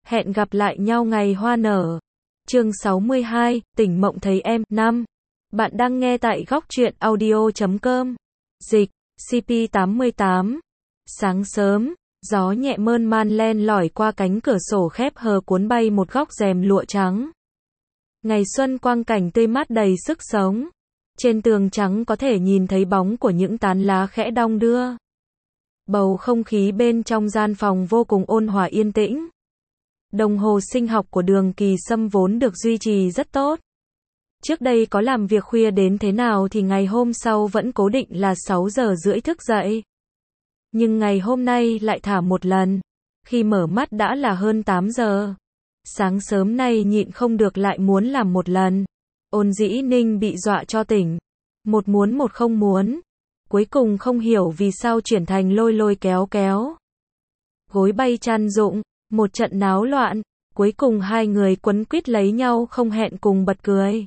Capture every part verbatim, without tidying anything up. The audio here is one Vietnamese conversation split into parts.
Hẹn gặp lại nhau ngày hoa nở. Chương sáu mươi hai, tỉnh mộng thấy em. năm. Bạn đang nghe tại góc truyện audio chấm com. Dịch, xê pê tám mươi tám. Sáng sớm, gió nhẹ mơn man len lỏi qua cánh cửa sổ khép hờ cuốn bay một góc rèm lụa trắng. Ngày xuân quang cảnh tươi mát đầy sức sống. Trên tường trắng có thể nhìn thấy bóng của những tán lá khẽ đong đưa. Bầu không khí bên trong gian phòng vô cùng ôn hòa yên tĩnh. Đồng hồ sinh học của Đường Kỳ Sâm vốn được duy trì rất tốt. Trước đây có làm việc khuya đến thế nào thì ngày hôm sau vẫn cố định là sáu giờ rưỡi thức dậy. Nhưng ngày hôm nay lại thả một lần. Khi mở mắt đã là hơn tám giờ. Sáng sớm nay nhịn không được lại muốn làm một lần. Ôn Dĩ Ninh bị dọa cho tỉnh. Một muốn một không muốn. Cuối cùng không hiểu vì sao chuyển thành lôi lôi kéo kéo. Gối bay chăn rụng. Một trận náo loạn, cuối cùng hai người quấn quýt lấy nhau không hẹn cùng bật cười.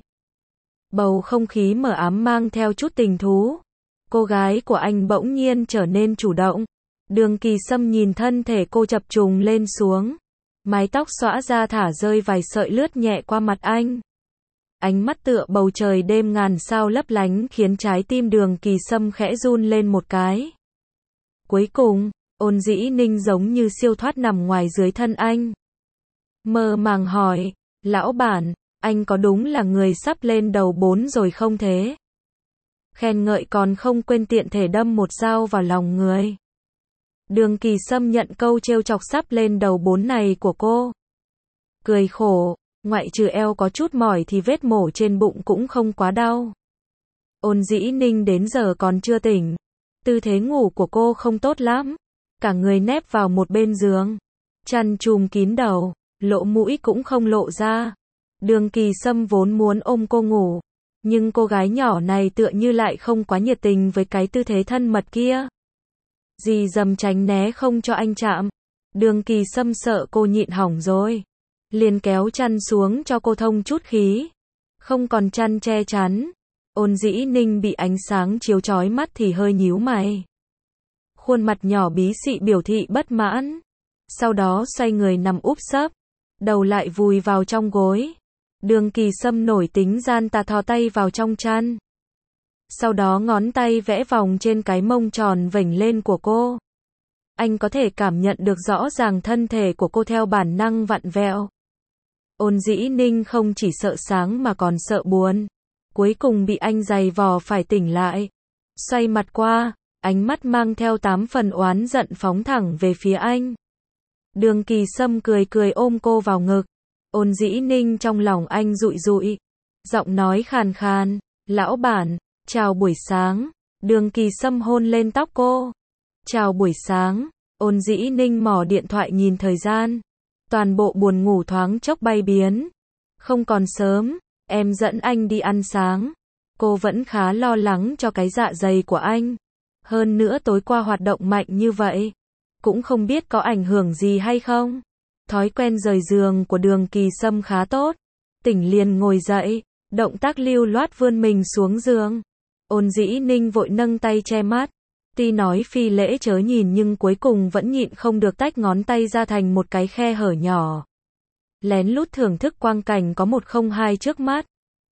Bầu không khí mờ ám mang theo chút tình thú. Cô gái của anh bỗng nhiên trở nên chủ động. Đường Kỳ Sâm nhìn thân thể cô chập trùng lên xuống. Mái tóc xõa ra thả rơi vài sợi lướt nhẹ qua mặt anh. Ánh mắt tựa bầu trời đêm ngàn sao lấp lánh khiến trái tim Đường Kỳ Sâm khẽ run lên một cái. Cuối cùng, Ôn Dĩ Ninh giống như siêu thoát nằm ngoài dưới thân anh. Mơ màng hỏi, lão bản, anh có đúng là người sắp lên đầu bốn rồi không thế? Khen ngợi còn không quên tiện thể đâm một dao vào lòng người. Đường Kỳ Sâm nhận câu trêu chọc sắp lên đầu bốn này của cô. Cười khổ, ngoại trừ eo có chút mỏi thì vết mổ trên bụng cũng không quá đau. Ôn Dĩ Ninh đến giờ còn chưa tỉnh. Tư thế ngủ của cô không tốt lắm. Cả người nép vào một bên giường. Chăn trùm kín đầu, lỗ mũi cũng không lộ ra. Đường Kỳ Sâm vốn muốn ôm cô ngủ. Nhưng cô gái nhỏ này tựa như lại không quá nhiệt tình với cái tư thế thân mật kia. Dì dầm tránh né không cho anh chạm. Đường Kỳ Sâm sợ cô nhịn hỏng rồi. Liền kéo chăn xuống cho cô thông chút khí. Không còn chăn che chắn. Ôn Dĩ Ninh bị ánh sáng chiếu chói mắt thì hơi nhíu mày. Khuôn mặt nhỏ bí xị biểu thị bất mãn. Sau đó xoay người nằm úp sấp. Đầu lại vùi vào trong gối. Đường Kỳ Sâm nổi tính gian tà thò tay vào trong chăn. Sau đó ngón tay vẽ vòng trên cái mông tròn vểnh lên của cô. Anh có thể cảm nhận được rõ ràng thân thể của cô theo bản năng vặn vẹo. Ôn Dĩ Ninh không chỉ sợ sáng mà còn sợ buồn. Cuối cùng bị anh giày vò phải tỉnh lại. Xoay mặt qua. Ánh mắt mang theo tám phần oán giận phóng thẳng về phía anh. Đường Kỳ Sâm cười cười ôm cô vào ngực. Ôn Dĩ Ninh trong lòng anh rụi rụi. Giọng nói khàn khàn. Lão bản, chào buổi sáng. Đường Kỳ Sâm hôn lên tóc cô. Chào buổi sáng. Ôn Dĩ Ninh mò điện thoại nhìn thời gian. Toàn bộ buồn ngủ thoáng chốc bay biến. Không còn sớm, em dẫn anh đi ăn sáng. Cô vẫn khá lo lắng cho cái dạ dày của anh. Hơn nữa tối qua hoạt động mạnh như vậy, cũng không biết có ảnh hưởng gì hay không. Thói quen rời giường của Đường Kỳ Sâm khá tốt. Tỉnh liền ngồi dậy, động tác lưu loát vươn mình xuống giường. Ôn Dĩ Ninh vội nâng tay che mắt. Tuy nói phi lễ chớ nhìn nhưng cuối cùng vẫn nhịn không được tách ngón tay ra thành một cái khe hở nhỏ. Lén lút thưởng thức quang cảnh có một không hai trước mắt.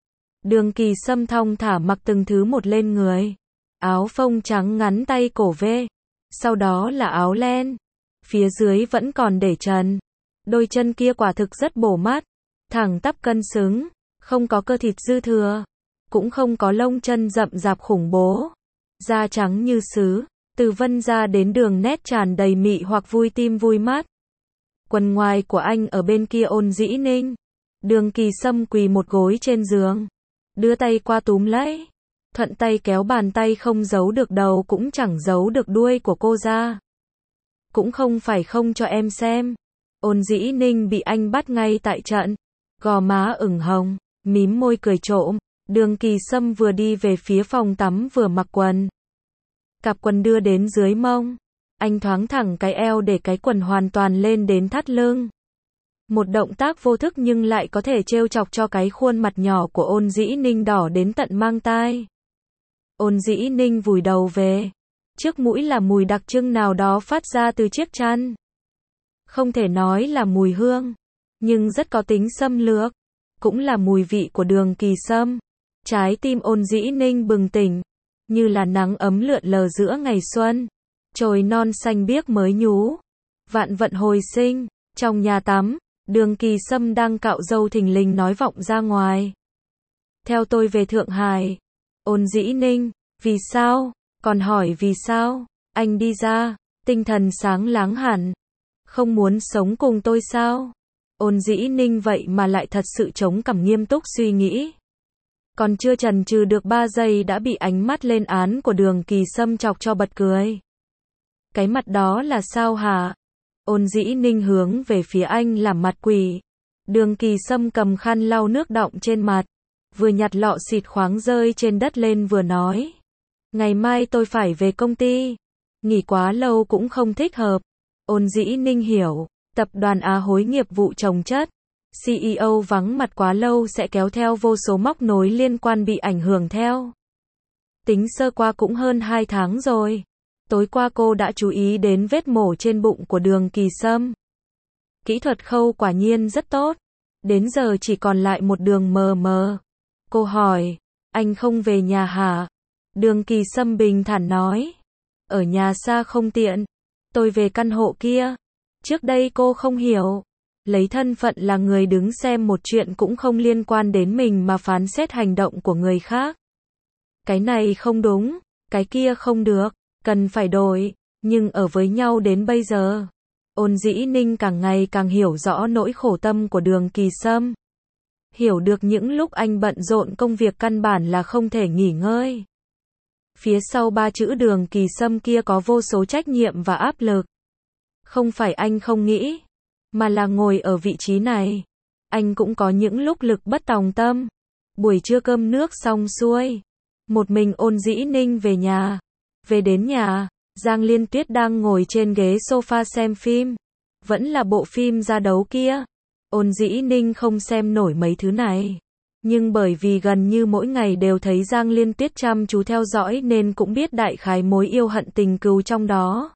Đường Kỳ Sâm thong thả mặc từng thứ một lên người. Áo phông trắng ngắn tay cổ V. Sau đó là áo len. Phía dưới vẫn còn để trần. Đôi chân kia quả thực rất bổ mắt. Thẳng tắp cân xứng. Không có cơ thịt dư thừa. Cũng không có lông chân rậm rạp khủng bố. Da trắng như sứ. Từ vân da đến đường nét tràn đầy mị hoặc vui tim vui mắt. Quần ngoài của anh ở bên kia Ôn Dĩ Ninh. Đường Kỳ Sâm quỳ một gối trên giường. Đưa tay qua túm lấy. Thuận tay kéo bàn tay không giấu được đầu cũng chẳng giấu được đuôi của cô ra. Cũng không phải không cho em xem. Ôn Dĩ Ninh bị anh bắt ngay tại trận. Gò má ửng hồng, mím môi cười trộm. Đường Kỳ Sâm vừa đi về phía phòng tắm vừa mặc quần. Cặp quần đưa đến dưới mông. Anh thoáng thẳng cái eo để cái quần hoàn toàn lên đến thắt lưng. Một động tác vô thức nhưng lại có thể trêu chọc cho cái khuôn mặt nhỏ của Ôn Dĩ Ninh đỏ đến tận mang tai. Ôn Dĩ Ninh vùi đầu về. Trước mũi là mùi đặc trưng nào đó phát ra từ chiếc chăn. Không thể nói là mùi hương, nhưng rất có tính xâm lược, cũng là mùi vị của Đường Kỳ Sâm. Trái tim Ôn Dĩ Ninh bừng tỉnh, như là nắng ấm lượn lờ giữa ngày xuân. Chồi non xanh biếc mới nhú, vạn vận hồi sinh. Trong nhà tắm, Đường Kỳ Sâm đang cạo râu thình lình nói vọng ra ngoài. Theo tôi về Thượng Hải. Ôn Dĩ Ninh, vì sao? Còn hỏi vì sao? Anh đi ra, tinh thần sáng láng hẳn. Không muốn sống cùng tôi sao? Ôn Dĩ Ninh vậy mà lại thật sự chống cằm nghiêm túc suy nghĩ. Còn chưa chần chừ được ba giây đã bị ánh mắt lên án của Đường Kỳ Sâm chọc cho bật cười. Cái mặt đó là sao hả? Ôn Dĩ Ninh hướng về phía anh làm mặt quỷ. Đường Kỳ Sâm cầm khăn lau nước đọng trên mặt, vừa nhặt lọ xịt khoáng rơi trên đất lên vừa nói. Ngày mai tôi phải về công ty. Nghỉ quá lâu cũng không thích hợp. Ôn Dĩ Ninh hiểu, tập đoàn Á Hối nghiệp vụ chồng chất. xê e ô vắng mặt quá lâu sẽ kéo theo vô số móc nối liên quan bị ảnh hưởng theo. Tính sơ qua cũng hơn hai tháng rồi. Tối qua cô đã chú ý đến vết mổ trên bụng của Đường Kỳ Sâm. Kỹ thuật khâu quả nhiên rất tốt. Đến giờ chỉ còn lại một đường mờ mờ. Cô hỏi, anh không về nhà hả? Đường Kỳ Sâm bình thản nói, ở nhà xa không tiện. Tôi về căn hộ kia. Trước đây cô không hiểu. Lấy thân phận là người đứng xem một chuyện cũng không liên quan đến mình mà phán xét hành động của người khác. Cái này không đúng, cái kia không được, cần phải đổi, nhưng ở với nhau đến bây giờ. Ôn Dĩ Ninh càng ngày càng hiểu rõ nỗi khổ tâm của Đường Kỳ Sâm. Hiểu được những lúc anh bận rộn công việc căn bản là không thể nghỉ ngơi. Phía sau ba chữ Đường Kỳ Sâm kia có vô số trách nhiệm và áp lực. Không phải anh không nghĩ, mà là ngồi ở vị trí này. Anh cũng có những lúc lực bất tòng tâm. Buổi trưa cơm nước xong xuôi. Một mình Ôn Dĩ Ninh về nhà. Về đến nhà, Giang Liên Tuyết đang ngồi trên ghế sofa xem phim. Vẫn là bộ phim ra đấu kia. Ôn Dĩ Ninh không xem nổi mấy thứ này. Nhưng bởi vì gần như mỗi ngày đều thấy Giang Liên Tuyết chăm chú theo dõi nên cũng biết đại khái mối yêu hận tình cừu trong đó.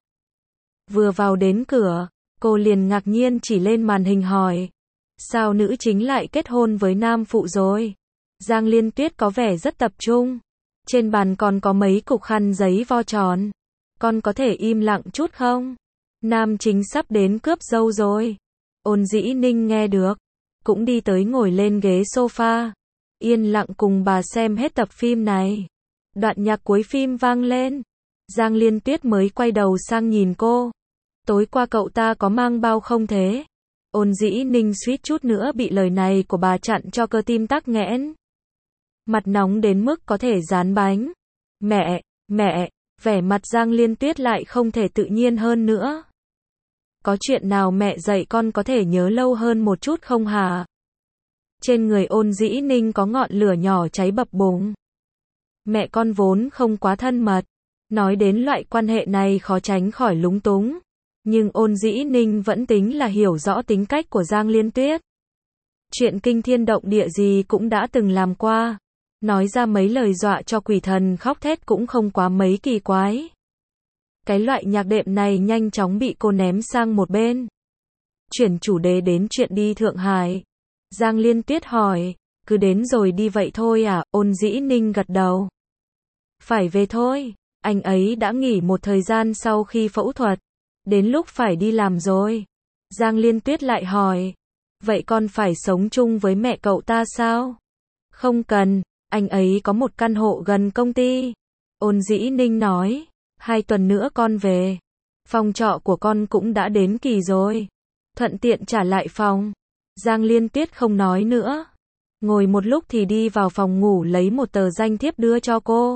Vừa vào đến cửa, cô liền ngạc nhiên chỉ lên màn hình hỏi. Sao nữ chính lại kết hôn với nam phụ rồi? Giang Liên Tuyết có vẻ rất tập trung. Trên bàn còn có mấy cục khăn giấy vo tròn. Con có thể im lặng chút không? Nam chính sắp đến cướp dâu rồi. Ôn Dĩ Ninh nghe được, cũng đi tới ngồi lên ghế sofa. Yên lặng cùng bà xem hết tập phim này. Đoạn nhạc cuối phim vang lên. Giang Liên Tuyết mới quay đầu sang nhìn cô. Tối qua cậu ta có mang bao không thế? Ôn Dĩ Ninh suýt chút nữa bị lời này của bà chặn cho cơ tim tắc nghẽn. Mặt nóng đến mức có thể rán bánh. Mẹ, mẹ, vẻ mặt Giang Liên Tuyết lại không thể tự nhiên hơn nữa. Có chuyện nào mẹ dạy con có thể nhớ lâu hơn một chút không hả? Trên người Ôn Dĩ Ninh có ngọn lửa nhỏ cháy bập bùng. Mẹ con vốn không quá thân mật. Nói đến loại quan hệ này khó tránh khỏi lúng túng. Nhưng Ôn Dĩ Ninh vẫn tính là hiểu rõ tính cách của Giang Liên Tuyết. Chuyện kinh thiên động địa gì cũng đã từng làm qua. Nói ra mấy lời dọa cho quỷ thần khóc thét cũng không quá mấy kỳ quái. Cái loại nhạc đệm này nhanh chóng bị cô ném sang một bên. Chuyển chủ đề đến chuyện đi Thượng Hải. Giang Liên Tuyết hỏi, cứ đến rồi đi vậy thôi à? Ôn Dĩ Ninh gật đầu. Phải về thôi, anh ấy đã nghỉ một thời gian sau khi phẫu thuật. Đến lúc phải đi làm rồi. Giang Liên Tuyết lại hỏi, vậy con phải sống chung với mẹ cậu ta sao? Không cần, anh ấy có một căn hộ gần công ty. Ôn Dĩ Ninh nói, hai tuần nữa con về. Phòng trọ của con cũng đã đến kỳ rồi. Thuận tiện trả lại phòng. Giang Liên Tuyết không nói nữa. Ngồi một lúc thì đi vào phòng ngủ lấy một tờ danh thiếp đưa cho cô.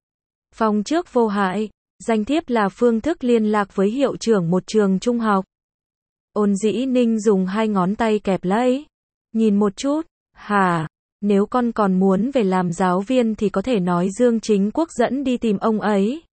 Phòng trước vô hại. Danh thiếp là phương thức liên lạc với hiệu trưởng một trường trung học. Ôn Dĩ Ninh dùng hai ngón tay kẹp lấy. Nhìn một chút. Hả? Nếu con còn muốn về làm giáo viên thì có thể nói Dương Chính Quốc dẫn đi tìm ông ấy.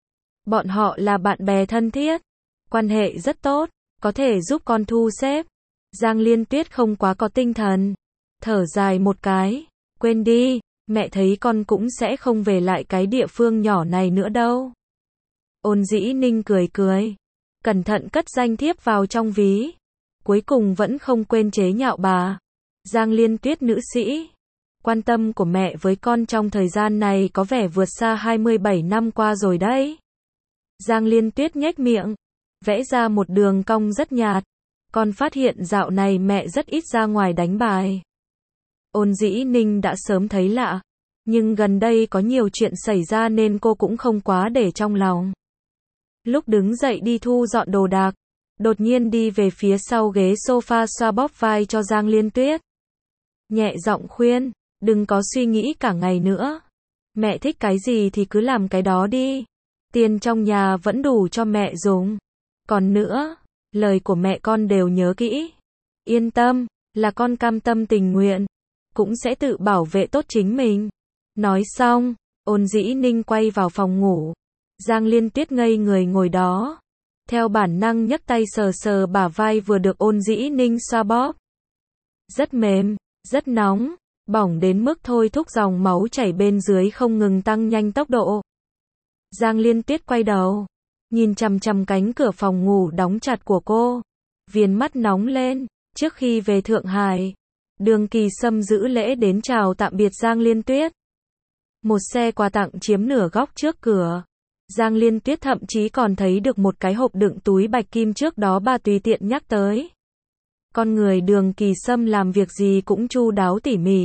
Bọn họ là bạn bè thân thiết. Quan hệ rất tốt. Có thể giúp con thu xếp. Giang Liên Tuyết không quá có tinh thần. Thở dài một cái. Quên đi. Mẹ thấy con cũng sẽ không về lại cái địa phương nhỏ này nữa đâu. Ôn Dĩ Ninh cười cười. Cẩn thận cất danh thiếp vào trong ví. cuối cùng vẫn không quên chế nhạo bà. Giang Liên Tuyết nữ sĩ, quan tâm của mẹ với con trong thời gian này có vẻ vượt xa hai mươi bảy năm qua rồi đấy. Giang Liên Tuyết nhếch miệng, vẽ ra một đường cong rất nhạt. Con phát hiện dạo này mẹ rất ít ra ngoài đánh bài. Ôn Dĩ Ninh đã sớm thấy lạ, nhưng gần đây có nhiều chuyện xảy ra nên cô cũng không quá để trong lòng. Lúc đứng dậy đi thu dọn đồ đạc, đột nhiên đi về phía sau ghế sofa xoa bóp vai cho Giang Liên Tuyết. Nhẹ giọng khuyên, đừng có suy nghĩ cả ngày nữa. Mẹ thích cái gì thì cứ làm cái đó đi. Tiền trong nhà vẫn đủ cho mẹ dùng. Còn nữa, lời của mẹ con đều nhớ kỹ. Yên tâm, là con cam tâm tình nguyện, cũng sẽ tự bảo vệ tốt chính mình. Nói xong, Ôn Dĩ Ninh quay vào phòng ngủ. Giang Liên Tuyết ngây người ngồi đó. Theo bản năng nhấc tay sờ sờ bả vai vừa được Ôn Dĩ Ninh xoa bóp. Rất mềm, rất nóng, bỏng đến mức thôi thúc dòng máu chảy bên dưới không ngừng tăng nhanh tốc độ. Giang Liên Tuyết quay đầu, nhìn chằm chằm cánh cửa phòng ngủ đóng chặt của cô. Viền mắt nóng lên, trước khi về Thượng Hải, Đường Kỳ Sâm giữ lễ đến chào tạm biệt Giang Liên Tuyết. Một xe quà tặng chiếm nửa góc trước cửa. Giang Liên Tuyết thậm chí còn thấy được một cái hộp đựng túi bạch kim trước đó bà tùy tiện nhắc tới. Con người Đường Kỳ Sâm làm việc gì cũng chu đáo tỉ mỉ.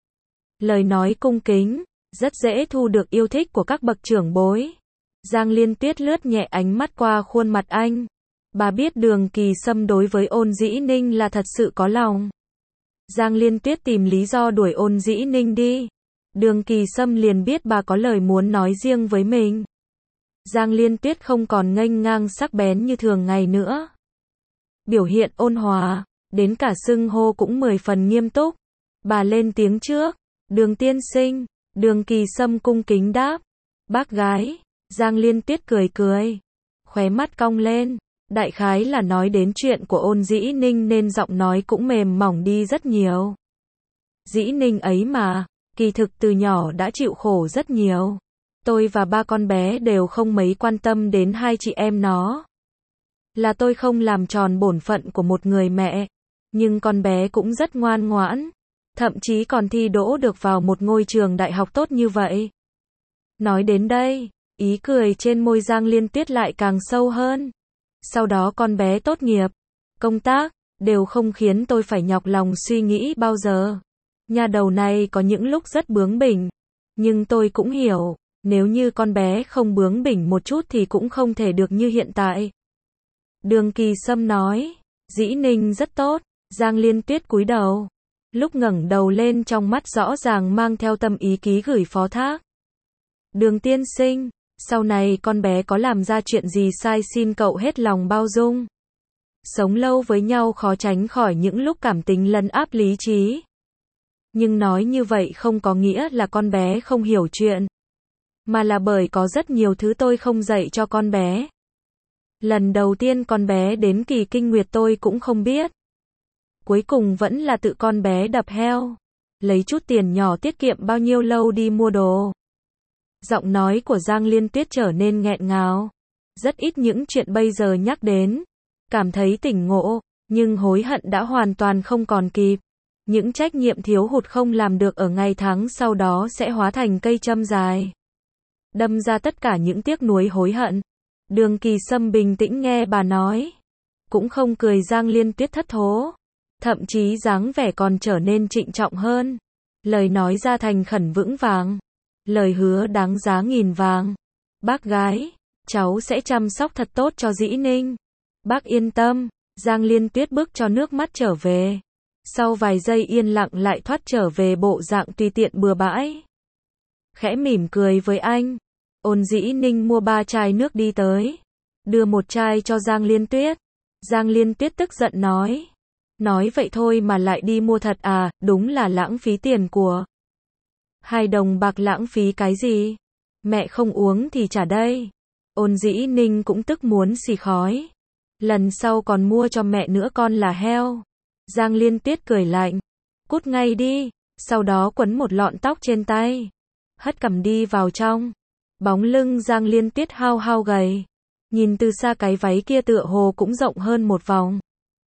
Lời nói cung kính, rất dễ thu được yêu thích của các bậc trưởng bối. Giang Liên Tuyết lướt nhẹ ánh mắt qua khuôn mặt anh. Bà biết Đường Kỳ Sâm đối với Ôn Dĩ Ninh là thật sự có lòng. Giang Liên Tuyết tìm lý do đuổi Ôn Dĩ Ninh đi. Đường Kỳ Sâm liền biết bà có lời muốn nói riêng với mình. Giang Liên Tuyết không còn nghênh ngang sắc bén như thường ngày nữa. Biểu hiện ôn hòa, đến cả xưng hô cũng mười phần nghiêm túc. Bà lên tiếng trước. Đường tiên sinh. Đường Kỳ Sâm cung kính đáp. Bác gái. Giang Liên Tuyết cười cười, khóe mắt cong lên. Đại khái là nói đến chuyện của Ôn Dĩ Ninh nên giọng nói cũng mềm mỏng đi rất nhiều. Dĩ Ninh ấy mà, kỳ thực từ nhỏ đã chịu khổ rất nhiều. Tôi và ba con bé đều không mấy quan tâm đến hai chị em nó. Là tôi không làm tròn bổn phận của một người mẹ. Nhưng con bé cũng rất ngoan ngoãn. Thậm chí còn thi đỗ được vào một ngôi trường đại học tốt như vậy. Nói đến đây, ý cười trên môi Giang Liên Tuyết lại càng sâu hơn. Sau đó con bé tốt nghiệp, công tác, đều không khiến tôi phải nhọc lòng suy nghĩ bao giờ. Nhà đầu này có những lúc rất bướng bỉnh. Nhưng tôi cũng hiểu, nếu như con bé không bướng bỉnh một chút thì cũng không thể được như hiện tại. Đường Kỳ Sâm nói, Dĩ Ninh rất tốt. Giang Liên Tuyết cúi đầu. Lúc ngẩng đầu lên trong mắt rõ ràng mang theo tâm ý ký gửi phó thác. Đường tiên sinh, sau này con bé có làm ra chuyện gì sai xin cậu hết lòng bao dung. Sống lâu với nhau khó tránh khỏi những lúc cảm tính lấn áp lý trí. Nhưng nói như vậy không có nghĩa là con bé không hiểu chuyện. Mà là bởi có rất nhiều thứ tôi không dạy cho con bé. Lần đầu tiên con bé đến kỳ kinh nguyệt tôi cũng không biết. Cuối cùng vẫn là tự con bé đập heo. Lấy chút tiền nhỏ tiết kiệm bao nhiêu lâu đi mua đồ. Giọng nói của Giang Liên Tuyết trở nên nghẹn ngào. Rất ít những chuyện bây giờ nhắc đến. Cảm thấy tỉnh ngộ, nhưng hối hận đã hoàn toàn không còn kịp. Những trách nhiệm thiếu hụt không làm được ở ngày tháng sau đó sẽ hóa thành cây châm dài. Đâm ra tất cả những tiếc nuối hối hận. Đường Kỳ Sâm bình tĩnh nghe bà nói. Cũng không cười Giang Liên Tuyết thất thố. Thậm chí dáng vẻ còn trở nên trịnh trọng hơn. Lời nói ra thành khẩn vững vàng. Lời hứa đáng giá nghìn vàng. Bác gái, cháu sẽ chăm sóc thật tốt cho Dĩ Ninh. Bác yên tâm. Giang Liên Tuyết bước cho nước mắt trở về. Sau vài giây yên lặng lại thoát trở về bộ dạng tùy tiện bừa bãi. Khẽ mỉm cười với anh. Ôn Dĩ Ninh mua ba chai nước đi tới. Đưa một chai cho Giang Liên Tuyết. Giang Liên Tuyết tức giận nói. Nói vậy thôi mà lại đi mua thật à, đúng là lãng phí tiền của. Hai đồng bạc lãng phí cái gì? Mẹ không uống thì trả đây. Ôn Dĩ Ninh cũng tức muốn xì khói. Lần sau còn mua cho mẹ nữa con là heo. Giang Liên Tuyết cười lạnh. Cút ngay đi. Sau đó quấn một lọn tóc trên tay. Hất cằm đi vào trong. Bóng lưng Giang Liên Tuyết hao hao gầy. Nhìn từ xa cái váy kia tựa hồ cũng rộng hơn một vòng.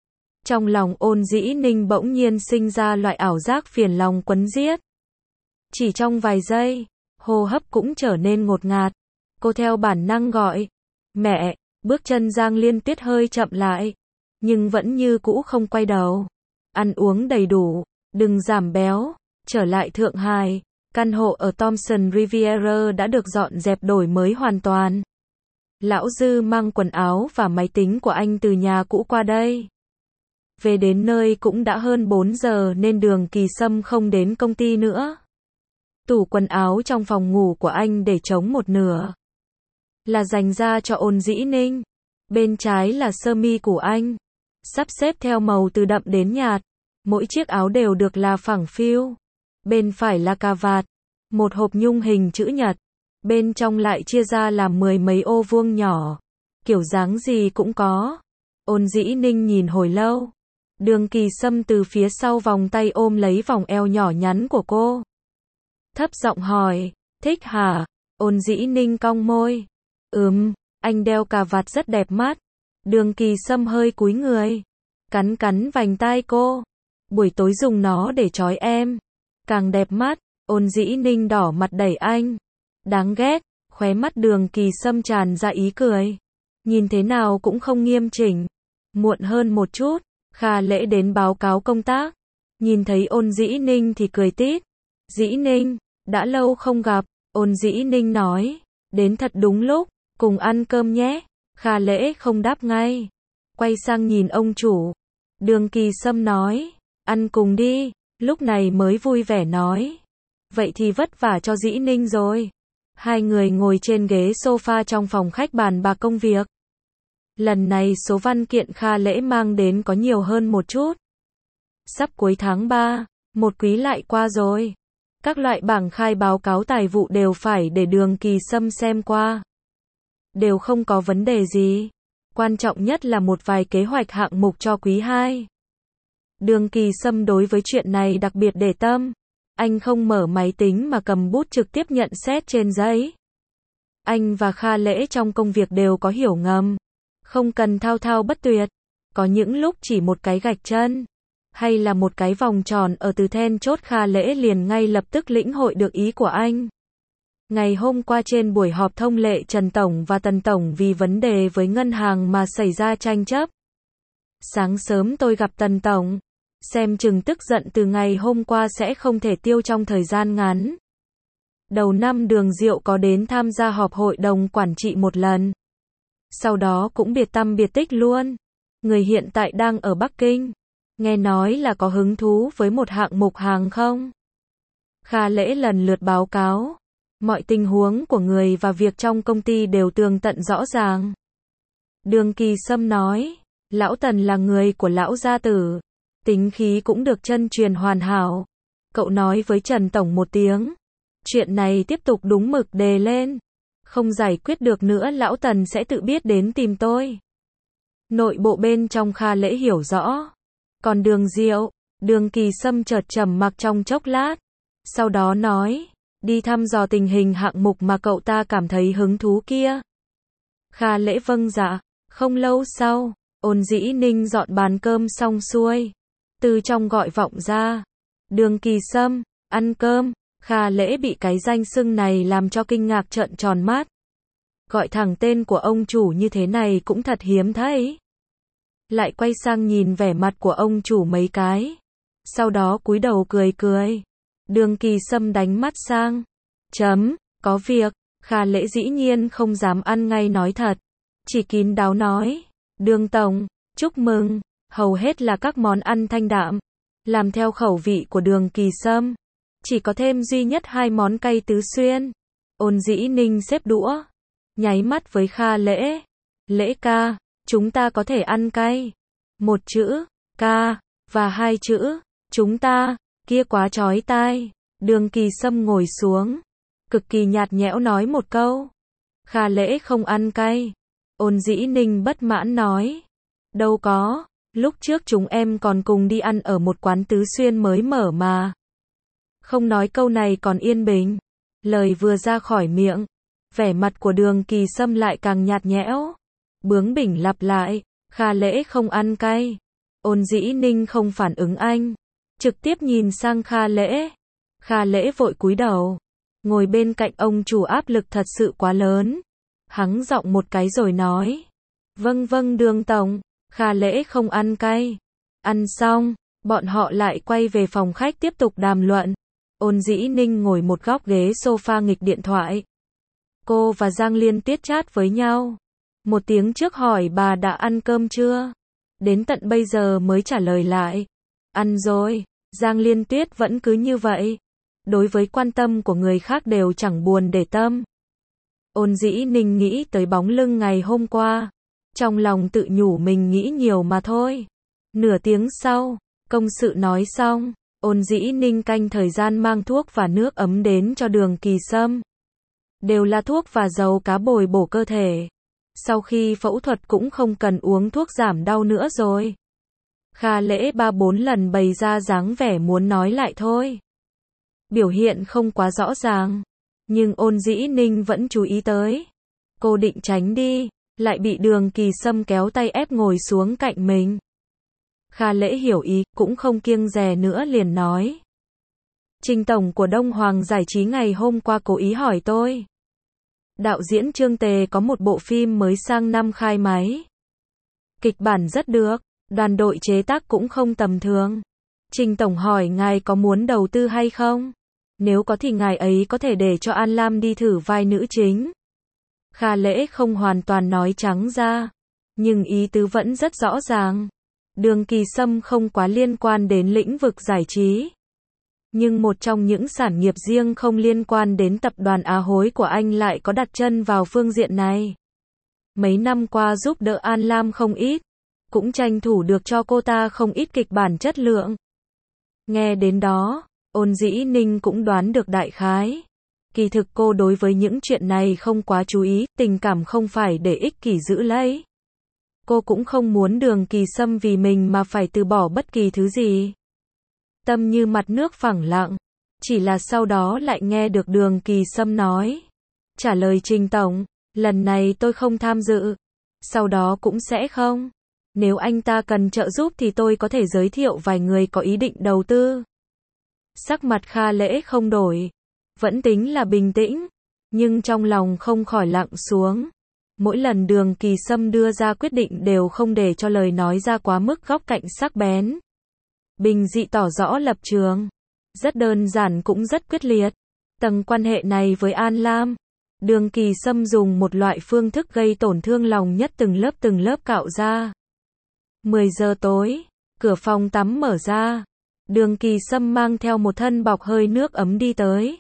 Trong lòng Ôn Dĩ Ninh bỗng nhiên sinh ra loại ảo giác phiền lòng quấn giết. Chỉ trong vài giây, hô hấp cũng trở nên ngột ngạt. Cô theo bản năng gọi, mẹ, bước chân Giang Liên Tuyết hơi chậm lại, nhưng vẫn như cũ không quay đầu. Ăn uống đầy đủ, đừng giảm béo, trở lại Thượng Hải, căn hộ ở Thompson Riviera đã được dọn dẹp đổi mới hoàn toàn. Lão Dư mang quần áo và máy tính của anh từ nhà cũ qua đây. Về đến nơi cũng đã hơn bốn giờ nên Đường Kỳ Sâm không đến công ty nữa. Tủ quần áo trong phòng ngủ của anh để trống một nửa, là dành ra cho Ôn Dĩ Ninh. Bên trái là sơ mi của anh, sắp xếp theo màu từ đậm đến nhạt. Mỗi chiếc áo đều được là phẳng phiu. Bên phải là cà vạt, một hộp nhung hình chữ nhật. Bên trong lại chia ra làm mười mấy ô vuông nhỏ, kiểu dáng gì cũng có. Ôn Dĩ Ninh nhìn hồi lâu. Đường Kỳ Sâm từ phía sau vòng tay ôm lấy vòng eo nhỏ nhắn của cô. Thấp giọng hỏi, thích hả? Ôn Dĩ Ninh cong môi. Ừm, anh đeo cà vạt rất đẹp mắt. Đường Kỳ Sâm hơi cúi người, cắn cắn vành tai cô. Buổi tối dùng nó để trói em, càng đẹp mắt. Ôn Dĩ Ninh đỏ mặt đẩy anh. Đáng ghét, khóe mắt Đường Kỳ Sâm tràn ra ý cười. Nhìn thế nào cũng không nghiêm chỉnh. Muộn hơn một chút, Kha Lễ đến báo cáo công tác. Nhìn thấy Ôn Dĩ Ninh thì cười tít. Dĩ Ninh, đã lâu không gặp. Ôn Dĩ Ninh nói, đến thật đúng lúc, cùng ăn cơm nhé. Kha Lễ không đáp ngay, quay sang nhìn ông chủ. Đường Kỳ Sâm nói, ăn cùng đi. Lúc này mới vui vẻ nói, vậy thì vất vả cho Dĩ Ninh rồi. Hai người ngồi trên ghế sofa trong phòng khách bàn bạc công việc. Lần này số văn kiện Kha Lễ mang đến có nhiều hơn một chút. Sắp cuối tháng ba, một quý lại qua rồi. Các loại bảng khai báo cáo tài vụ đều phải để Đường Kỳ Sâm xem qua. Đều không có vấn đề gì. Quan trọng nhất là một vài kế hoạch hạng mục cho quý hai. Đường Kỳ Sâm đối với chuyện này đặc biệt để tâm. Anh không mở máy tính mà cầm bút trực tiếp nhận xét trên giấy. Anh và Kha Lễ trong công việc đều có hiểu ngầm. Không cần thao thao bất tuyệt. Có những lúc chỉ một cái gạch chân, hay là một cái vòng tròn ở từ then chốt Kha Lễ liền ngay lập tức lĩnh hội được ý của anh. Ngày hôm qua trên buổi họp thông lệ Trần Tổng và Tần Tổng vì vấn đề với ngân hàng mà xảy ra tranh chấp. Sáng sớm tôi gặp Tần Tổng. Xem chừng tức giận từ ngày hôm qua sẽ không thể tiêu trong thời gian ngắn. Đầu năm Đường Diệu có đến tham gia họp hội đồng quản trị một lần. Sau đó cũng biệt tăm biệt tích luôn. Người hiện tại đang ở Bắc Kinh. Nghe nói là có hứng thú với một hạng mục hàng không. Kha Lễ lần lượt báo cáo. Mọi tình huống của người và việc trong công ty đều tường tận rõ ràng. Đường Kỳ Sâm nói, Lão Tần là người của Lão gia tử. Tính khí cũng được chân truyền hoàn hảo. Cậu nói với Trần Tổng một tiếng. Chuyện này tiếp tục đúng mực đề lên. Không giải quyết được nữa Lão Tần sẽ tự biết đến tìm tôi. Nội bộ bên trong Kha Lễ hiểu rõ. Còn Đường Diệu, Đường Kỳ Sâm chợt trầm mặc trong chốc lát. Sau đó nói, đi thăm dò tình hình hạng mục mà cậu ta cảm thấy hứng thú kia. Kha Lễ vâng dạ. Không lâu sau, Ôn Dĩ Ninh dọn bàn cơm xong xuôi. Từ trong gọi vọng ra, Đường Kỳ Sâm, ăn cơm. Kha Lễ bị cái danh xưng này làm cho kinh ngạc trợn tròn mắt. Gọi thẳng tên của ông chủ như thế này cũng thật hiếm thấy. Lại quay sang nhìn vẻ mặt của ông chủ mấy cái. Sau đó cúi đầu cười cười. Đường Kỳ Sâm đánh mắt sang. Chấm, có việc. Kha Lễ dĩ nhiên không dám ăn ngay nói thật. Chỉ kín đáo nói. Đường Tổng, chúc mừng. Hầu hết là các món ăn thanh đạm. Làm theo khẩu vị của Đường Kỳ Sâm. Chỉ có thêm duy nhất hai món cay tứ xuyên. Ôn Dĩ Ninh xếp đũa. Nháy mắt với Kha Lễ. Lễ ca, chúng ta có thể ăn cay. Một chữ, ca, và hai chữ, chúng ta, kia quá chói tai. Đường Kỳ Sâm ngồi xuống. Cực kỳ nhạt nhẽo nói một câu. Kha Lễ không ăn cay. Ôn Dĩ Ninh bất mãn nói. Đâu có, lúc trước chúng em còn cùng đi ăn ở một quán tứ xuyên mới mở mà. Không nói câu này còn yên bình. Lời vừa ra khỏi miệng, vẻ mặt của Đường Kỳ Sâm lại càng nhạt nhẽo. Bướng bỉnh lặp lại, Kha Lễ không ăn cay. Ôn Dĩ Ninh không phản ứng anh, trực tiếp nhìn sang Kha Lễ. Kha Lễ vội cúi đầu, ngồi bên cạnh ông chủ áp lực thật sự quá lớn. Hắng giọng một cái rồi nói, vâng vâng Đường tổng. Kha Lễ không ăn cay. Ăn xong, bọn họ lại quay về phòng khách tiếp tục đàm luận. Ôn Dĩ Ninh ngồi một góc ghế sofa nghịch điện thoại. Cô và Giang Liên Tuyết chat với nhau. Một tiếng trước hỏi bà đã ăn cơm chưa? Đến tận bây giờ mới trả lời lại. Ăn rồi. Giang Liên Tuyết vẫn cứ như vậy. Đối với quan tâm của người khác đều chẳng buồn để tâm. Ôn Dĩ Ninh nghĩ tới bóng lưng ngày hôm qua. Trong lòng tự nhủ mình nghĩ nhiều mà thôi. Nửa tiếng sau, công sự nói xong. Ôn Dĩ Ninh canh thời gian mang thuốc và nước ấm đến cho Đường Kỳ Sâm. Đều là thuốc và dầu cá bồi bổ cơ thể. Sau khi phẫu thuật cũng không cần uống thuốc giảm đau nữa rồi. Kha Lễ ba bốn lần bày ra dáng vẻ muốn nói lại thôi. Biểu hiện không quá rõ ràng. Nhưng Ôn Dĩ Ninh vẫn chú ý tới. Cô định tránh đi, lại bị Đường Kỳ Sâm kéo tay ép ngồi xuống cạnh mình. Kha Lễ hiểu ý, cũng không kiêng dè nữa liền nói. Trình tổng của Đông Hoàng Giải trí ngày hôm qua cố ý hỏi tôi. Đạo diễn Trương Tề có một bộ phim mới sang năm khai máy. Kịch bản rất được, đoàn đội chế tác cũng không tầm thường. Trình tổng hỏi ngài có muốn đầu tư hay không? Nếu có thì ngài ấy có thể để cho An Lam đi thử vai nữ chính. Kha Lễ không hoàn toàn nói trắng ra, nhưng ý tứ vẫn rất rõ ràng. Đường Kỳ Sâm không quá liên quan đến lĩnh vực giải trí. Nhưng một trong những sản nghiệp riêng không liên quan đến tập đoàn Á Hối của anh lại có đặt chân vào phương diện này. Mấy năm qua giúp đỡ An Lam không ít, cũng tranh thủ được cho cô ta không ít kịch bản chất lượng. Nghe đến đó, Ôn Dĩ Ninh cũng đoán được đại khái. Kỳ thực cô đối với những chuyện này không quá chú ý, tình cảm không phải để ích kỷ giữ lấy. Cô cũng không muốn Đường Kỳ Sâm vì mình mà phải từ bỏ bất kỳ thứ gì. Tâm như mặt nước phẳng lặng, chỉ là sau đó lại nghe được Đường Kỳ Sâm nói. Trả lời Trình tổng, lần này tôi không tham dự, sau đó cũng sẽ không. Nếu anh ta cần trợ giúp thì tôi có thể giới thiệu vài người có ý định đầu tư. Sắc mặt Kha Lễ không đổi, vẫn tính là bình tĩnh, nhưng trong lòng không khỏi lặng xuống. Mỗi lần Đường Kỳ Sâm đưa ra quyết định đều không để cho lời nói ra quá mức góc cạnh sắc bén. Bình dị tỏ rõ lập trường. Rất đơn giản cũng rất quyết liệt. Tầng quan hệ này với An Lam, Đường Kỳ Sâm dùng một loại phương thức gây tổn thương lòng nhất từng lớp từng lớp cạo ra. mười giờ tối, cửa phòng tắm mở ra. Đường Kỳ Sâm mang theo một thân bọc hơi nước ấm đi tới.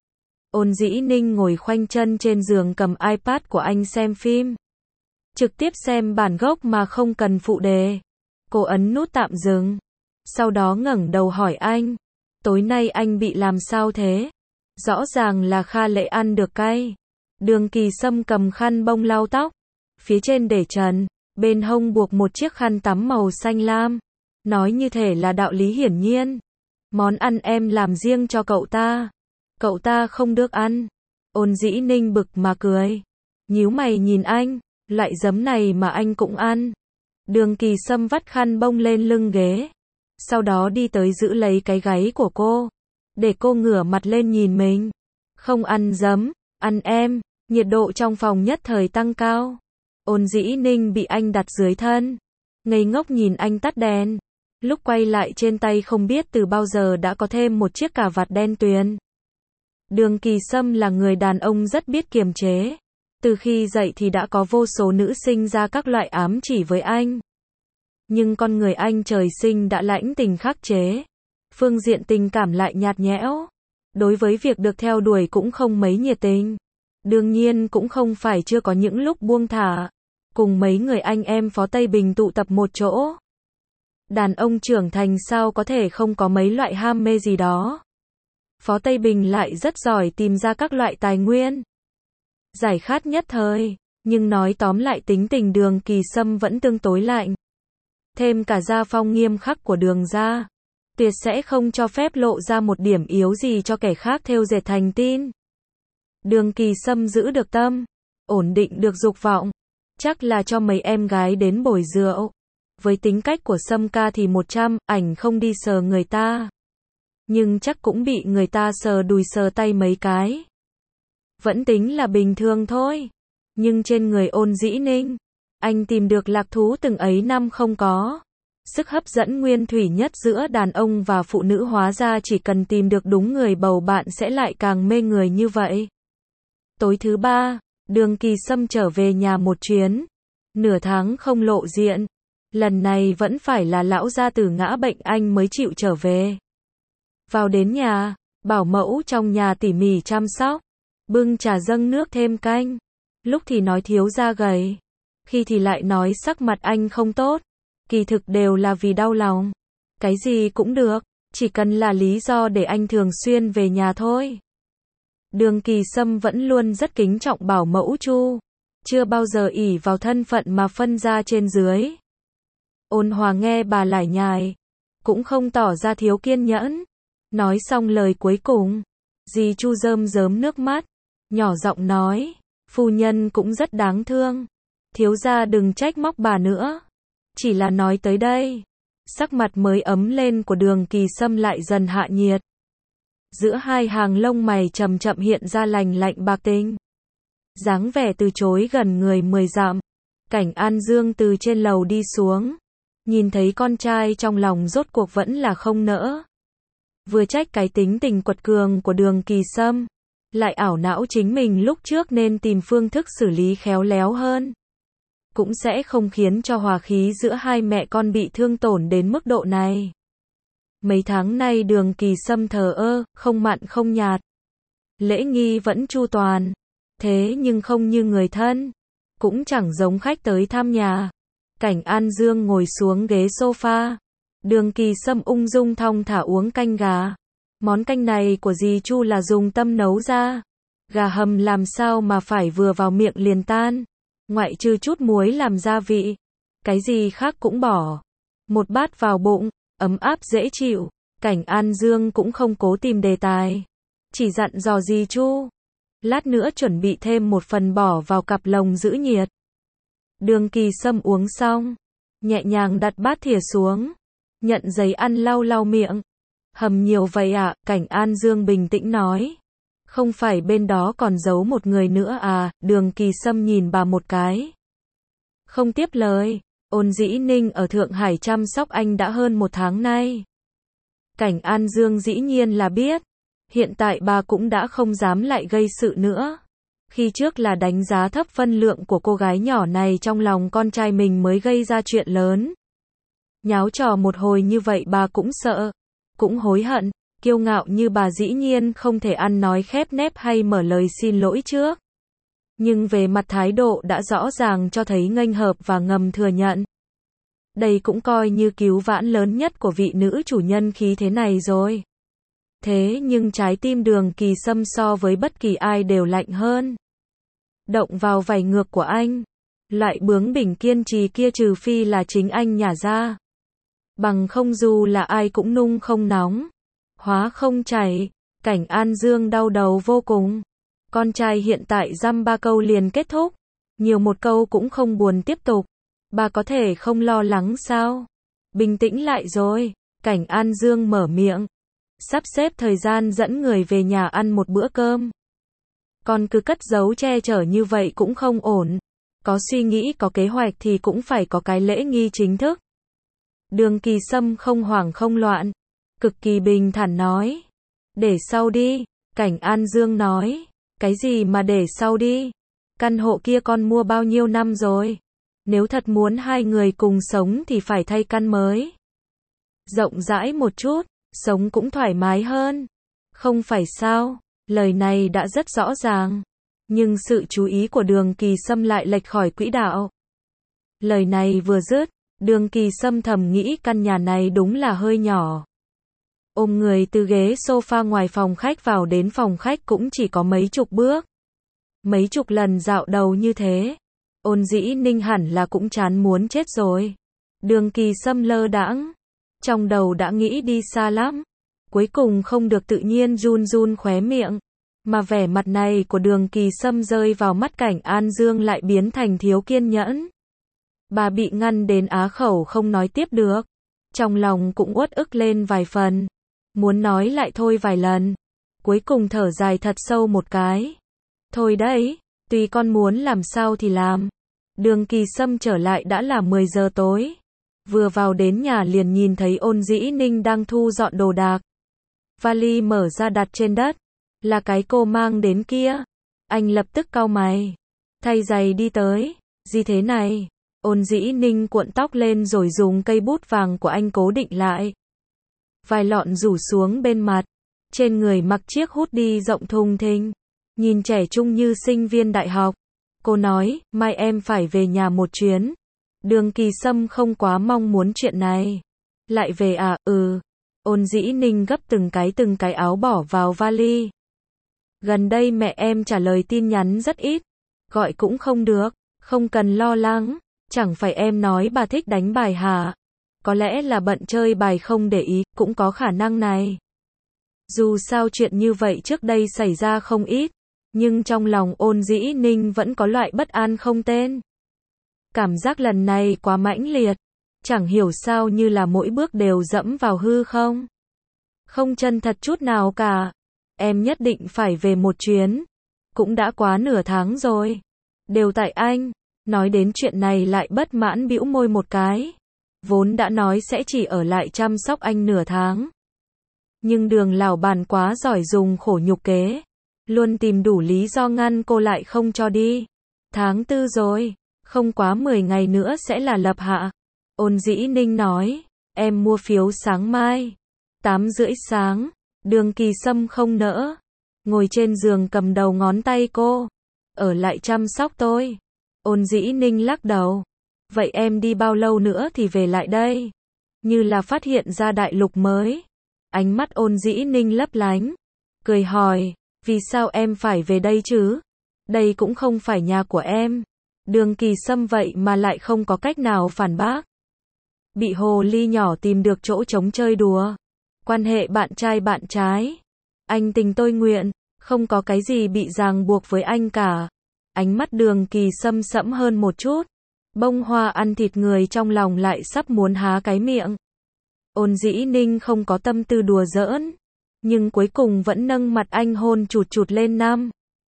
Ôn Dĩ Ninh ngồi khoanh chân trên giường cầm iPad của anh xem phim. Trực tiếp xem bản gốc mà không cần phụ đề. Cô ấn nút tạm dừng. Sau đó ngẩng đầu hỏi anh. Tối nay anh bị làm sao thế? Rõ ràng là Kha Lễ ăn được cay. Đường Kỳ Sâm cầm khăn bông lau tóc. Phía trên để trần, bên hông buộc một chiếc khăn tắm màu xanh lam. Nói như thể là đạo lý hiển nhiên. Món ăn em làm riêng cho cậu ta. Cậu ta không được ăn. Ôn Dĩ Ninh bực mà cười. Nhíu mày nhìn anh, loại giấm này mà anh cũng ăn. Đường Kỳ Sâm vắt khăn bông lên lưng ghế. Sau đó đi tới giữ lấy cái gáy của cô. Để cô ngửa mặt lên nhìn mình. Không ăn giấm, ăn em. Nhiệt độ trong phòng nhất thời tăng cao. Ôn Dĩ Ninh bị anh đặt dưới thân. Ngây ngốc nhìn anh tắt đèn. Lúc quay lại trên tay không biết từ bao giờ đã có thêm một chiếc cà vạt đen tuyền. Đường Kỳ Sâm là người đàn ông rất biết kiềm chế. Từ khi dậy thì đã có vô số nữ sinh ra các loại ám chỉ với anh. Nhưng con người anh trời sinh đã lãnh tình khắc chế. Phương diện tình cảm lại nhạt nhẽo. Đối với việc được theo đuổi cũng không mấy nhiệt tình. Đương nhiên cũng không phải chưa có những lúc buông thả. Cùng mấy người anh em Phó Tây Bình tụ tập một chỗ. Đàn ông trưởng thành sao có thể không có mấy loại ham mê gì đó. Phó Tây Bình lại rất giỏi tìm ra các loại tài nguyên. Giải khát nhất thời, nhưng nói tóm lại tính tình Đường Kỳ Sâm vẫn tương tối lạnh. Thêm cả gia phong nghiêm khắc của Đường gia. Tuyệt sẽ không cho phép lộ ra một điểm yếu gì cho kẻ khác thêu dệt thành tin. Đường Kỳ Sâm giữ được tâm, ổn định được dục vọng. Chắc là cho mấy em gái đến bồi rượu. Với tính cách của Sâm ca thì một trăm, ảnh không đi sờ người ta. Nhưng chắc cũng bị người ta sờ đùi sờ tay mấy cái. Vẫn tính là bình thường thôi. Nhưng trên người Ôn Dĩ Ninh, anh tìm được lạc thú từng ấy năm không có. Sức hấp dẫn nguyên thủy nhất giữa đàn ông và phụ nữ hóa ra chỉ cần tìm được đúng người bầu bạn sẽ lại càng mê người như vậy. Tối thứ ba, Đường Kỳ Sâm trở về nhà một chuyến. Nửa tháng không lộ diện. Lần này vẫn phải là lão gia tử ngã bệnh anh mới chịu trở về. Vào đến nhà, bảo mẫu trong nhà tỉ mỉ chăm sóc. Bưng trà dâng nước thêm canh. Lúc thì nói thiếu da gầy. Khi thì lại nói sắc mặt anh không tốt. Kỳ thực đều là vì đau lòng. Cái gì cũng được, chỉ cần là lý do để anh thường xuyên về nhà thôi. Đường Kỳ Sâm vẫn luôn rất kính trọng bảo mẫu Chu. Chưa bao giờ ỷ vào thân phận mà phân ra trên dưới. Ôn Hòa nghe bà lải nhải, cũng không tỏ ra thiếu kiên nhẫn. Nói xong lời cuối cùng, dì Chu rơm rớm nước mắt, nhỏ giọng nói, phu nhân cũng rất đáng thương. Thiếu gia đừng trách móc bà nữa. Chỉ là nói tới đây, sắc mặt mới ấm lên của Đường Kỳ Sâm lại dần hạ nhiệt. Giữa hai hàng lông mày chậm chậm hiện ra lành lạnh bạc tinh. Dáng vẻ từ chối gần người mười dặm. Cảnh An Dương từ trên lầu đi xuống. Nhìn thấy con trai trong lòng rốt cuộc vẫn là không nỡ. Vừa trách cái tính tình quật cường của Đường Kỳ Sâm. Lại ảo não chính mình lúc trước nên tìm phương thức xử lý khéo léo hơn. Cũng sẽ không khiến cho hòa khí giữa hai mẹ con bị thương tổn đến mức độ này. Mấy tháng nay Đường Kỳ Sâm thờ ơ, không mặn không nhạt. Lễ nghi vẫn chu toàn. Thế nhưng không như người thân. Cũng chẳng giống khách tới thăm nhà. Cảnh An Dương ngồi xuống ghế sofa. Đường Kỳ Sâm ung dung thong thả uống canh gà. Món canh này của dì Chu là dùng tâm nấu ra. Gà hầm làm sao mà phải vừa vào miệng liền tan. Ngoại trừ chút muối làm gia vị. Cái gì khác cũng bỏ. Một bát vào bụng, ấm áp dễ chịu. Cảnh An Dương cũng không cố tìm đề tài. Chỉ dặn dò dì Chu. Lát nữa chuẩn bị thêm một phần bỏ vào cặp lồng giữ nhiệt. Đường Kỳ Sâm uống xong. Nhẹ nhàng đặt bát thìa xuống. Nhận giấy ăn lau lau miệng. Hầm nhiều vậy à, Cảnh An Dương bình tĩnh nói. Không phải bên đó còn giấu một người nữa à, Đường Kỳ Sâm nhìn bà một cái. Không tiếp lời, Ôn Dĩ Ninh ở Thượng Hải chăm sóc anh đã hơn một tháng nay. Cảnh An Dương dĩ nhiên là biết. Hiện tại bà cũng đã không dám lại gây sự nữa. Khi trước là đánh giá thấp phân lượng của cô gái nhỏ này trong lòng con trai mình mới gây ra chuyện lớn. Nháo trò một hồi như vậy bà cũng sợ, cũng hối hận. Kiêu ngạo như bà dĩ nhiên không thể ăn nói khép nép hay mở lời xin lỗi trước. Nhưng về mặt thái độ đã rõ ràng cho thấy nghênh hợp và ngầm thừa nhận. Đây cũng coi như cứu vãn lớn nhất của vị nữ chủ nhân khí thế này rồi. Thế nhưng trái tim Đường Kỳ Sâm so với bất kỳ ai đều lạnh hơn. Động vào vảy ngược của anh. Loại bướng bỉnh kiên trì kia trừ phi là chính anh nhả ra. Bằng không dù là ai cũng nung không nóng. Hóa không chảy. Cảnh An Dương đau đầu vô cùng. Con trai hiện tại dăm ba câu liền kết thúc. Nhiều một câu cũng không buồn tiếp tục. Bà có thể không lo lắng sao? Bình tĩnh lại rồi. Cảnh An Dương mở miệng. Sắp xếp thời gian dẫn người về nhà ăn một bữa cơm. Còn cứ cất giấu che chở như vậy cũng không ổn. Có suy nghĩ có kế hoạch thì cũng phải có cái lễ nghi chính thức. Đường Kỳ Sâm không hoảng không loạn. Cực kỳ bình thản nói. Để sau đi. Cảnh An Dương nói. Cái gì mà để sau đi? Căn hộ kia con mua bao nhiêu năm rồi? Nếu thật muốn hai người cùng sống thì phải thay căn mới. Rộng rãi một chút, sống cũng thoải mái hơn. Không phải sao? Lời này đã rất rõ ràng. Nhưng sự chú ý của Đường Kỳ Sâm lại lệch khỏi quỹ đạo. Lời này vừa dứt, Đường Kỳ Sâm thầm nghĩ căn nhà này đúng là hơi nhỏ. Ôm người từ ghế sofa ngoài phòng khách vào đến phòng khách cũng chỉ có mấy chục bước. Mấy chục lần dạo đầu như thế. Ôn Dĩ Ninh hẳn là cũng chán muốn chết rồi. Đường Kỳ Sâm lơ đãng. Trong đầu đã nghĩ đi xa lắm. Cuối cùng không được tự nhiên run run khóe miệng. Mà vẻ mặt này của Đường Kỳ Sâm rơi vào mắt Cảnh An Dương lại biến thành thiếu kiên nhẫn. Bà bị ngăn đến á khẩu không nói tiếp được. Trong lòng cũng uất ức lên vài phần. Muốn nói lại thôi vài lần. Cuối cùng thở dài thật sâu một cái. Thôi đấy, tùy con muốn làm sao thì làm. Đường Kỳ Sâm trở lại đã là mười giờ tối. Vừa vào đến nhà liền nhìn thấy Ôn Dĩ Ninh đang thu dọn đồ đạc. Vali mở ra đặt trên đất. Là cái cô mang đến kia. Anh lập tức cau mày. Thay giày đi tới. Gì thế này? Ôn Dĩ Ninh cuộn tóc lên rồi dùng cây bút vàng của anh cố định lại. Vài lọn rủ xuống bên mặt. Trên người mặc chiếc hoodie rộng thùng thình. Nhìn trẻ trung như sinh viên đại học. Cô nói, mai em phải về nhà một chuyến. Đường Kỳ Sâm không quá mong muốn chuyện này. Lại về à, ừ. Ôn Dĩ Ninh gấp từng cái từng cái áo bỏ vào vali. Gần đây mẹ em trả lời tin nhắn rất ít. Gọi cũng không được. Không cần lo lắng. Chẳng phải em nói bà thích đánh bài hả? Có lẽ là bận chơi bài không để ý, cũng có khả năng này. Dù sao chuyện như vậy trước đây xảy ra không ít. Nhưng trong lòng Ôn Dĩ Ninh vẫn có loại bất an không tên. Cảm giác lần này quá mãnh liệt. Chẳng hiểu sao như là mỗi bước đều dẫm vào hư không. Không chân thật chút nào cả. Em nhất định phải về một chuyến. Cũng đã quá nửa tháng rồi. Đều tại anh. Nói đến chuyện này lại bất mãn bĩu môi một cái. Vốn đã nói sẽ chỉ ở lại chăm sóc anh nửa tháng. Nhưng Đường lão bản quá giỏi dùng khổ nhục kế. Luôn tìm đủ lý do ngăn cô lại không cho đi. Tháng tư rồi. Không quá mười ngày nữa sẽ là lập hạ. Ôn Dĩ Ninh nói. Em mua phiếu sáng mai. Tám rưỡi sáng. Đường Kỳ Sâm không nỡ. Ngồi trên giường cầm đầu ngón tay cô. Ở lại chăm sóc tôi. Ôn Dĩ Ninh lắc đầu. Vậy em đi bao lâu nữa thì về lại đây? Như là phát hiện ra đại lục mới. Ánh mắt Ôn Dĩ Ninh lấp lánh. Cười hỏi. Vì sao em phải về đây chứ? Đây cũng không phải nhà của em. Đường Kỳ Sâm vậy mà lại không có cách nào phản bác. Bị hồ ly nhỏ tìm được chỗ trống chơi đùa. Quan hệ bạn trai bạn trái. Anh tình tôi nguyện. Không có cái gì bị ràng buộc với anh cả. Ánh mắt Đường Kỳ Sâm sẫm hơn một chút. Bông hoa ăn thịt người trong lòng lại sắp muốn há cái miệng. Ôn Dĩ Ninh không có tâm tư đùa giỡn. Nhưng cuối cùng vẫn nâng mặt anh hôn chụt chụt lên năm.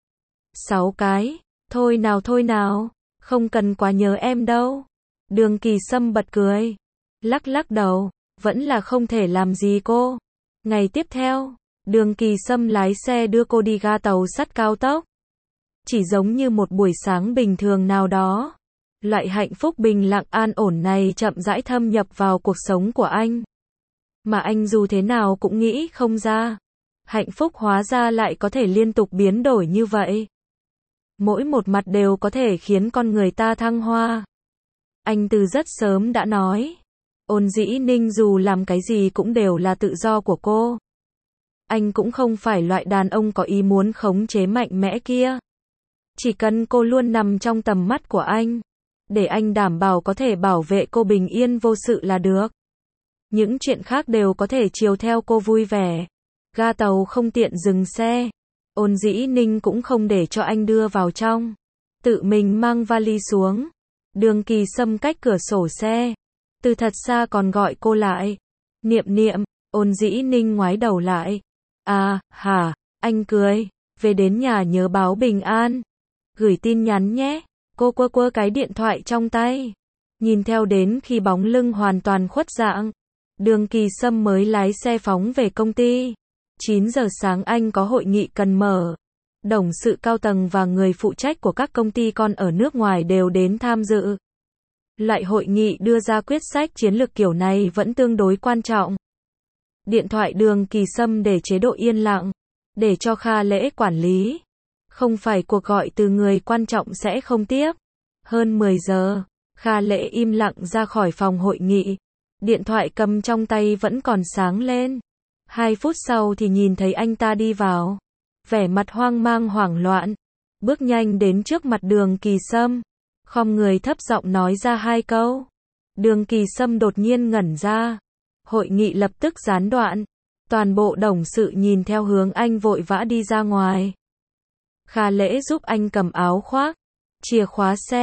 Sáu cái. Thôi nào thôi nào. Không cần quá nhớ em đâu. Đường Kỳ Sâm bật cười. Lắc lắc đầu. Vẫn là không thể làm gì cô. Ngày tiếp theo. Đường Kỳ Sâm lái xe đưa cô đi ga tàu sắt cao tốc. Chỉ giống như một buổi sáng bình thường nào đó. Loại hạnh phúc bình lặng an ổn này chậm rãi thâm nhập vào cuộc sống của anh. Mà anh dù thế nào cũng nghĩ không ra. Hạnh phúc hóa ra lại có thể liên tục biến đổi như vậy. Mỗi một mặt đều có thể khiến con người ta thăng hoa. Anh từ rất sớm đã nói. Ôn Dĩ Ninh dù làm cái gì cũng đều là tự do của cô. Anh cũng không phải loại đàn ông có ý muốn khống chế mạnh mẽ kia. Chỉ cần cô luôn nằm trong tầm mắt của anh. Để anh đảm bảo có thể bảo vệ cô bình yên vô sự là được. Những chuyện khác đều có thể chiều theo cô vui vẻ. Ga tàu không tiện dừng xe. Ôn Dĩ Ninh cũng không để cho anh đưa vào trong. Tự mình mang vali xuống. Đường Kỳ Sâm cách cửa sổ xe. Từ thật xa còn gọi cô lại. Niệm niệm. Ôn Dĩ Ninh ngoái đầu lại. À, hả, anh cười. Về đến nhà nhớ báo bình an. Gửi tin nhắn nhé. Cô quơ quơ cái điện thoại trong tay. Nhìn theo đến khi bóng lưng hoàn toàn khuất dạng. Đường Kỳ Sâm mới lái xe phóng về công ty. chín giờ sáng anh có hội nghị cần mở.董sự cao tầng và người phụ trách của các công ty con ở nước ngoài đều đến tham dự. Loại hội nghị đưa ra quyết sách chiến lược kiểu này vẫn tương đối quan trọng. Điện thoại Đường Kỳ Sâm để chế độ yên lặng. Để cho Kha Lễ quản lý. Không phải cuộc gọi từ người quan trọng sẽ không tiếp. Hơn mười giờ, Kha Lễ im lặng ra khỏi phòng hội nghị. Điện thoại cầm trong tay vẫn còn sáng lên. Hai phút sau thì nhìn thấy anh ta đi vào. Vẻ mặt hoang mang hoảng loạn. Bước nhanh đến trước mặt Đường Kỳ Sâm. Khom người thấp giọng nói ra hai câu. Đường Kỳ Sâm đột nhiên ngẩn ra. Hội nghị lập tức gián đoạn. Toàn bộ董sự nhìn theo hướng anh vội vã đi ra ngoài. Kha Lễ giúp anh cầm áo khoác, chìa khóa xe,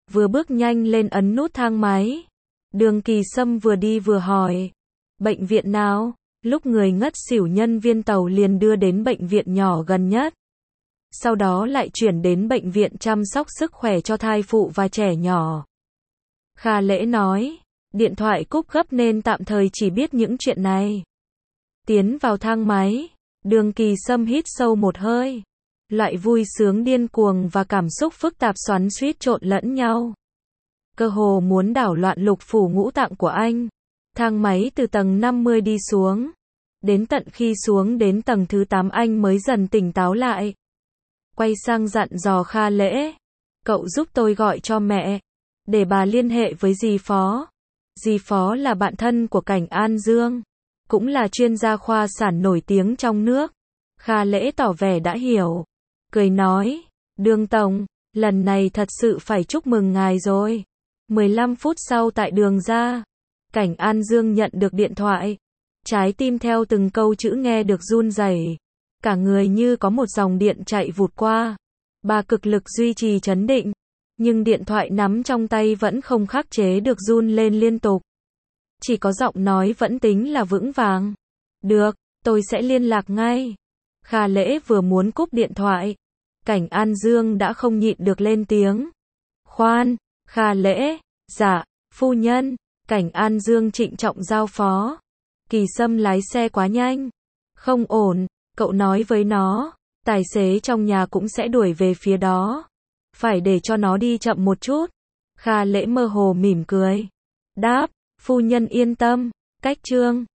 vừa bước nhanh lên ấn nút thang máy. Đường Kỳ Sâm vừa đi vừa hỏi, bệnh viện nào? Lúc người ngất xỉu nhân viên tàu liền đưa đến bệnh viện nhỏ gần nhất. Sau đó lại chuyển đến bệnh viện chăm sóc sức khỏe cho thai phụ và trẻ nhỏ. Kha Lễ nói, điện thoại cúp gấp nên tạm thời chỉ biết những chuyện này. Tiến vào thang máy, Đường Kỳ Sâm hít sâu một hơi. Loại vui sướng điên cuồng và cảm xúc phức tạp xoắn xuýt trộn lẫn nhau. Cơ hồ muốn đảo loạn lục phủ ngũ tạng của anh. Thang máy từ tầng năm mươi đi xuống. Đến tận khi xuống đến tầng thứ tám anh mới dần tỉnh táo lại. Quay sang dặn dò Kha Lễ. Cậu giúp tôi gọi cho mẹ. Để bà liên hệ với dì Phó. Dì Phó là bạn thân của Cảnh An Dương. Cũng là chuyên gia khoa sản nổi tiếng trong nước. Kha Lễ tỏ vẻ đã hiểu. Cười nói, Đường Tổng, lần này thật sự phải chúc mừng ngài rồi. mười lăm phút sau tại đường ra, Cảnh An Dương nhận được điện thoại. Trái tim theo từng câu chữ nghe được run rẩy. Cả người như có một dòng điện chạy vụt qua. Bà cực lực duy trì trấn định. Nhưng điện thoại nắm trong tay vẫn không khắc chế được run lên liên tục. Chỉ có giọng nói vẫn tính là vững vàng. Được, tôi sẽ liên lạc ngay. Kha Lễ vừa muốn cúp điện thoại. Cảnh An Dương đã không nhịn được lên tiếng. Khoan, Kha Lễ, dạ, phu nhân. Cảnh An Dương trịnh trọng giao phó. Kỳ Sâm lái xe quá nhanh. Không ổn, cậu nói với nó. Tài xế trong nhà cũng sẽ đuổi về phía đó. Phải để cho nó đi chậm một chút. Kha Lễ mơ hồ mỉm cười. Đáp, phu nhân yên tâm. Cách chương